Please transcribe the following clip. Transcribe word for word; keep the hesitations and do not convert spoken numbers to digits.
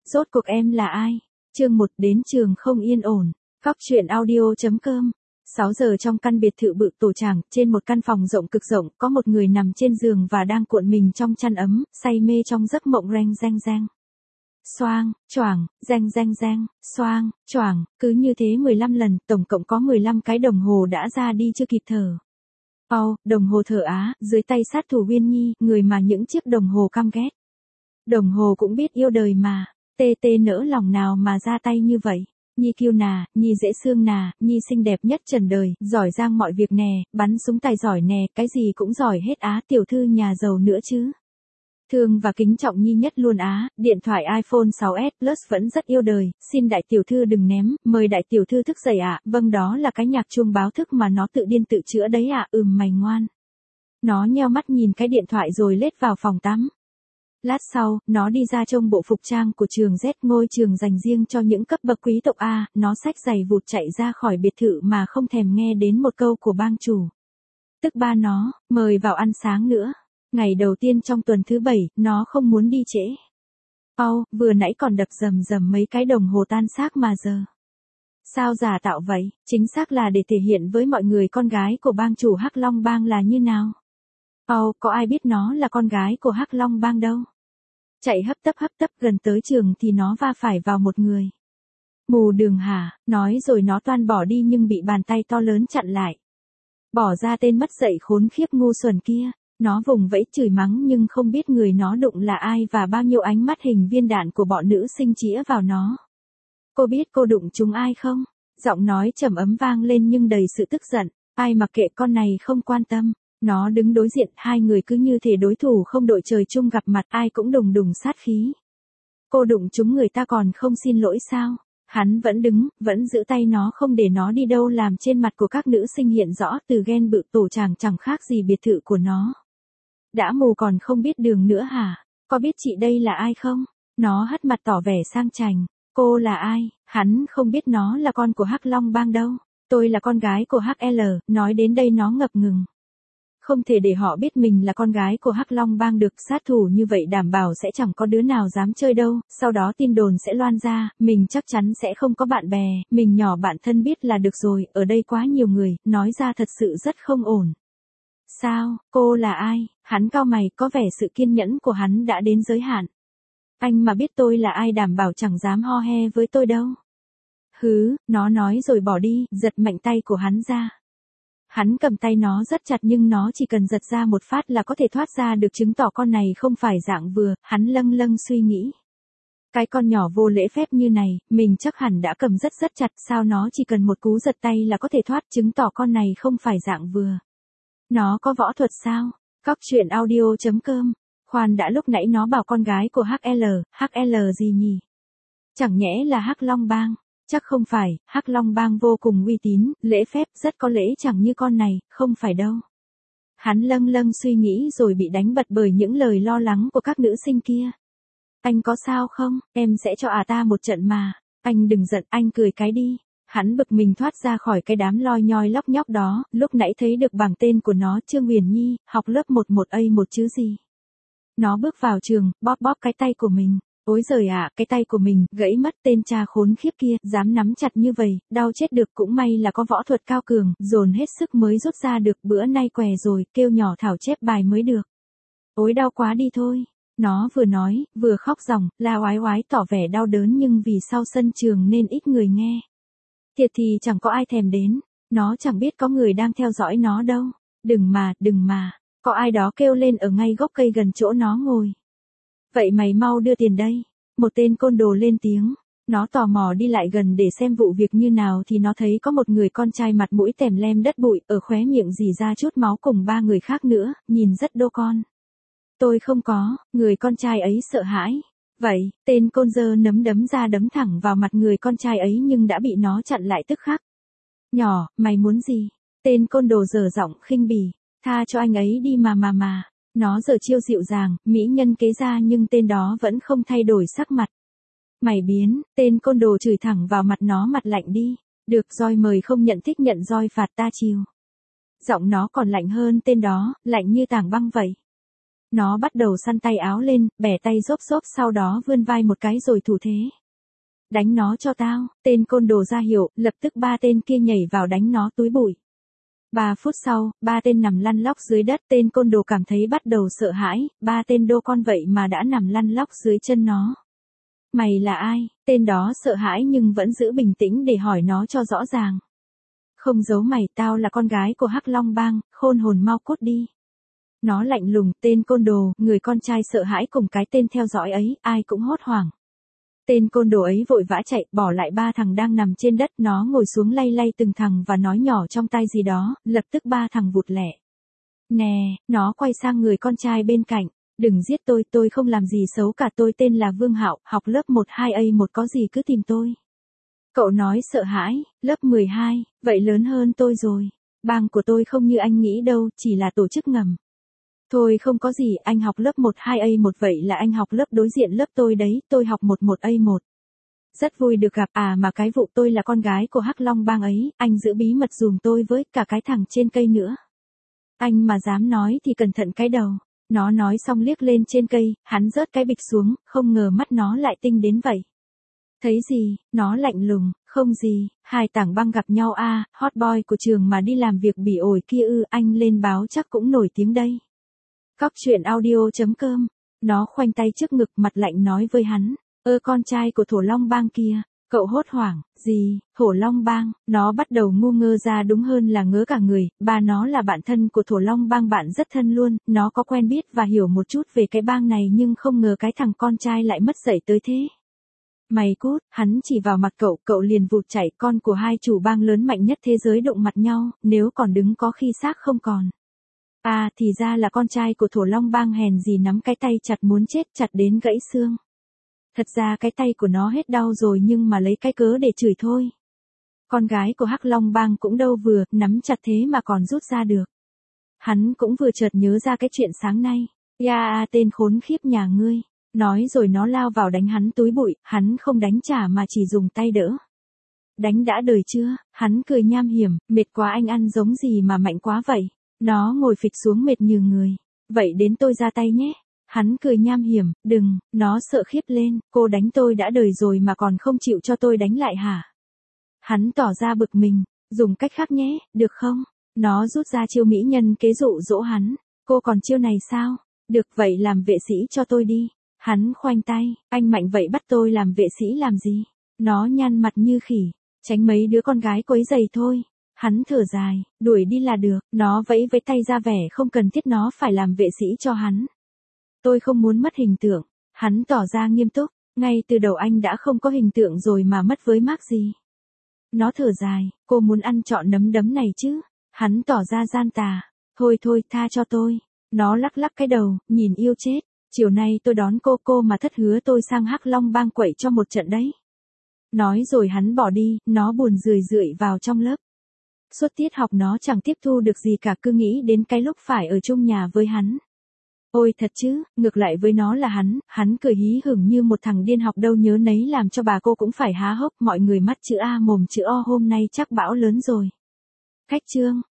Rốt cuộc em là ai? Chương một đến trường không yên ổn. Cóc truyện audio.com. sáu giờ trong căn biệt thự bự tổ tràng, trên một căn phòng rộng cực rộng, có một người nằm trên giường và đang cuộn mình trong chăn ấm, say mê trong giấc mộng reng reng reng. Xoang, choàng, reng reng reng, xoang, choàng, cứ như thế mười lăm lần, tổng cộng có mười lăm cái đồng hồ đã ra đi chưa kịp thở. Ồ, đồng hồ thở á, dưới tay sát thủ Uyên Nhi, người mà những chiếc đồng hồ căm ghét. Đồng hồ cũng biết yêu đời mà, tê tê nỡ lòng nào mà ra tay như vậy. Nhi kiêu nà, Nhi dễ thương nà, Nhi xinh đẹp nhất trần đời, giỏi giang mọi việc nè, bắn súng tài giỏi nè, cái gì cũng giỏi hết á, tiểu thư nhà giàu nữa chứ. Thương và kính trọng Nhi nhất luôn á, điện thoại iPhone sáu S Plus vẫn rất yêu đời, xin đại tiểu thư đừng ném, mời đại tiểu thư thức dậy ạ, vâng đó là cái nhạc chuông báo thức mà nó tự điên tự chữa đấy ạ, ừm mày ngoan. Nó nheo mắt nhìn cái điện thoại rồi lết vào phòng tắm. Lát sau, nó đi ra trong bộ phục trang của trường Z, ngôi trường dành riêng cho những cấp bậc quý tộc A, nó xách giày vụt chạy ra khỏi biệt thự mà không thèm nghe đến một câu của bang chủ. Tức ba nó, mời vào ăn sáng nữa. Ngày đầu tiên trong tuần thứ bảy, nó không muốn đi trễ. Âu, vừa nãy còn đập rầm rầm mấy cái đồng hồ tan xác mà giờ. Sao giả tạo vậy, chính xác là để thể hiện với mọi người con gái của bang chủ Hắc Long Bang là như nào. Ồ, có ai biết nó là con gái của Hắc Long Bang đâu. Chạy hấp tấp hấp tấp gần tới trường thì nó va phải vào một người. Mù đường hả, nói rồi nó toan bỏ đi nhưng bị bàn tay to lớn chặn lại. Bỏ ra tên mất dạy khốn khiếp ngu xuẩn kia, nó vùng vẫy chửi mắng nhưng không biết người nó đụng là ai và bao nhiêu ánh mắt hình viên đạn của bọn nữ sinh chĩa vào nó. Cô biết cô đụng chúng ai không? Giọng nói trầm ấm vang lên nhưng đầy sự tức giận, ai mặc kệ con này không quan tâm. Nó đứng đối diện, hai người cứ như thể đối thủ không đội trời chung gặp mặt, ai cũng đùng đùng sát khí. Cô đụng chúng người ta còn không xin lỗi sao? Hắn vẫn đứng, vẫn giữ tay nó không để nó đi đâu, làm trên mặt của các nữ sinh hiện rõ từ ghen bự tổ chàng chẳng khác gì biệt thự của nó. Đã mù còn không biết đường nữa hả? Có biết chị đây là ai không? Nó hất mặt tỏ vẻ sang chảnh. Cô là ai? Hắn không biết nó là con của Hắc Long Bang đâu. Tôi là con gái của hát lờ, nói đến đây nó ngập ngừng. Không thể để họ biết mình là con gái của Hắc Long Bang được, sát thủ như vậy đảm bảo sẽ chẳng có đứa nào dám chơi đâu, sau đó tin đồn sẽ loan ra, mình chắc chắn sẽ không có bạn bè, mình nhỏ bạn thân biết là được rồi, ở đây quá nhiều người, nói ra thật sự rất không ổn. Sao, cô là ai? Hắn cau mày, có vẻ sự kiên nhẫn của hắn đã đến giới hạn. Anh mà biết tôi là ai đảm bảo chẳng dám ho he với tôi đâu. Hứ, nó nói rồi bỏ đi, giật mạnh tay của hắn ra. Hắn cầm tay nó rất chặt nhưng nó chỉ cần giật ra một phát là có thể thoát ra được, chứng tỏ con này không phải dạng vừa, hắn lâng lâng suy nghĩ. Cái con nhỏ vô lễ phép như này, mình chắc hẳn đã cầm rất rất chặt, sao nó chỉ cần một cú giật tay là có thể thoát, chứng tỏ con này không phải dạng vừa. Nó có võ thuật sao? Cóc truyện audio.com. Khoan đã, lúc nãy nó bảo con gái của hát lờ, hát lờ gì nhỉ? Chẳng nhẽ là Hắc Long Bang? Chắc không phải, Hắc Long Bang vô cùng uy tín, lễ phép, rất có lễ, chẳng như con này, không phải đâu. Hắn lâng lâng suy nghĩ rồi bị đánh bật bởi những lời lo lắng của các nữ sinh kia. Anh có sao không? Em sẽ cho à ta một trận mà. Anh đừng giận, anh cười cái đi. Hắn bực mình thoát ra khỏi cái đám loi nhoi lóc nhóc đó, lúc nãy thấy được bảng tên của nó, Trương Huyền Nhi, học lớp một một A một chứ gì. Nó bước vào trường, bóp bóp cái tay của mình. Ôi giời ạ, cái tay của mình, gãy mất, tên cha khốn khiếp kia, dám nắm chặt như vậy, đau chết được, cũng may là có võ thuật cao cường, dồn hết sức mới rút ra được, bữa nay què rồi, kêu nhỏ Thảo chép bài mới được. Ôi đau quá đi thôi. Nó vừa nói, vừa khóc ròng, la oái oái tỏ vẻ đau đớn nhưng vì sau sân trường nên ít người nghe. Thiệt thì chẳng có ai thèm đến, nó chẳng biết có người đang theo dõi nó đâu. Đừng mà, đừng mà, có ai đó kêu lên ở ngay gốc cây gần chỗ nó ngồi. Vậy mày mau đưa tiền đây. Một tên côn đồ lên tiếng. Nó tò mò đi lại gần để xem vụ việc như nào thì nó thấy có một người con trai mặt mũi tèm lem đất bụi, ở khóe miệng rỉ ra chút máu cùng ba người khác nữa, nhìn rất đô con. Tôi không có, người con trai ấy sợ hãi. Vậy, tên côn dơ nấm đấm ra đấm thẳng vào mặt người con trai ấy nhưng đã bị nó chặn lại tức khắc. Nhỏ, mày muốn gì? Tên côn đồ dở giọng khinh bỉ. Tha cho anh ấy đi mà mà mà. Nó giờ chiêu dịu dàng, mỹ nhân kế ra nhưng tên đó vẫn không thay đổi sắc mặt. Mày biến, tên côn đồ chửi thẳng vào mặt nó, mặt lạnh đi. Được roi mời không nhận, thích nhận roi phạt ta chiều. Giọng nó còn lạnh hơn tên đó, lạnh như tảng băng vậy. Nó bắt đầu săn tay áo lên, bẻ tay rốp rốp sau đó vươn vai một cái rồi thủ thế. Đánh nó cho tao, tên côn đồ ra hiệu, lập tức ba tên kia nhảy vào đánh nó túi bụi. Ba phút sau, ba tên nằm lăn lóc dưới đất, tên côn đồ cảm thấy bắt đầu sợ hãi, ba tên đô con vậy mà đã nằm lăn lóc dưới chân nó. Mày là ai? Tên đó sợ hãi nhưng vẫn giữ bình tĩnh để hỏi nó cho rõ ràng. Không giấu mày, tao là con gái của Hắc Long Bang, khôn hồn mau cút đi. Nó lạnh lùng, tên côn đồ, người con trai sợ hãi cùng cái tên theo dõi ấy, ai cũng hốt hoảng. Tên côn đồ ấy vội vã chạy, bỏ lại ba thằng đang nằm trên đất, nó ngồi xuống lay lay từng thằng và nói nhỏ trong tai gì đó, lập tức ba thằng vụt lẹ. Nè, nó quay sang người con trai bên cạnh, đừng giết tôi, tôi không làm gì xấu cả, tôi tên là Vương Hạo, học lớp một hai A một có gì cứ tìm tôi. Cậu nói sợ hãi, lớp mười hai, vậy lớn hơn tôi rồi, bang của tôi không như anh nghĩ đâu, chỉ là tổ chức ngầm. Thôi không có gì, anh học lớp một hai A một vậy là anh học lớp đối diện lớp tôi đấy, tôi học một một A một. Rất vui được gặp, à mà cái vụ tôi là con gái của Hắc Long Bang ấy, anh giữ bí mật dùm tôi với cả cái thằng trên cây nữa. Anh mà dám nói thì cẩn thận cái đầu. Nó nói xong liếc lên trên cây, hắn rớt cái bịch xuống, không ngờ mắt nó lại tinh đến vậy. Thấy gì, nó lạnh lùng, không gì, hai tảng băng gặp nhau a à, hot boy của trường mà đi làm việc bỉ ổi kia ư, anh lên báo chắc cũng nổi tiếng đây. Cóc truyện audio chấm com, nó khoanh tay trước ngực mặt lạnh nói với hắn, ơ con trai của Thổ Long Bang kia, cậu hốt hoảng, gì, Thổ Long Bang, nó bắt đầu ngu ngơ ra đúng hơn là ngớ cả người, ba nó là bạn thân của Thổ Long Bang, bạn rất thân luôn, nó có quen biết và hiểu một chút về cái bang này nhưng không ngờ cái thằng con trai lại mất dạy tới thế. Mày cút, hắn chỉ vào mặt cậu, cậu liền vụt chạy, con của hai chủ bang lớn mạnh nhất thế giới đụng mặt nhau, nếu còn đứng có khi xác không còn. À thì ra là con trai của Thổ Long Bang, hèn gì nắm cái tay chặt muốn chết, chặt đến gãy xương. Thật ra cái tay của nó hết đau rồi nhưng mà lấy cái cớ để chửi thôi. Con gái của Hắc Long Bang cũng đâu vừa, nắm chặt thế mà còn rút ra được. Hắn cũng vừa chợt nhớ ra cái chuyện sáng nay. Ya à, tên khốn khiếp nhà ngươi. Nói rồi nó lao vào đánh hắn túi bụi, hắn không đánh trả mà chỉ dùng tay đỡ. Đánh đã đời chưa, hắn cười nham hiểm, mệt quá anh ăn giống gì mà mạnh quá vậy. Nó ngồi phịch xuống mệt như người. Vậy đến tôi ra tay nhé. Hắn cười nham hiểm, đừng, nó sợ khiếp lên, cô đánh tôi đã đời rồi mà còn không chịu cho tôi đánh lại hả? Hắn tỏ ra bực mình, dùng cách khác nhé, được không? Nó rút ra chiêu mỹ nhân kế dụ dỗ hắn, cô còn chiêu này sao? Được vậy làm vệ sĩ cho tôi đi. Hắn khoanh tay, anh mạnh vậy bắt tôi làm vệ sĩ làm gì? Nó nhăn mặt như khỉ, tránh mấy đứa con gái quấy giày thôi. Hắn thở dài, đuổi đi là được, nó vẫy với tay ra vẻ không cần thiết nó phải làm vệ sĩ cho hắn. Tôi không muốn mất hình tượng, hắn tỏ ra nghiêm túc, ngay từ đầu anh đã không có hình tượng rồi mà mất với Mark gì. Nó thở dài, cô muốn ăn trọn nấm đấm này chứ, hắn tỏ ra gian tà, thôi thôi tha cho tôi, nó lắc lắc cái đầu, nhìn yêu chết, chiều nay tôi đón cô cô mà thất hứa tôi sang Hắc Long Bang quậy cho một trận đấy. Nói rồi hắn bỏ đi, nó buồn rười rượi vào trong lớp. Suốt tiết học nó chẳng tiếp thu được gì cả, cứ nghĩ đến cái lúc phải ở chung nhà với hắn. Ôi thật chứ, ngược lại với nó là hắn, hắn cười hí hửng như một thằng điên học đâu nhớ nấy làm cho bà cô cũng phải há hốc, mọi người mắt chữ A mồm chữ O, hôm nay chắc bão lớn rồi. Khách chương.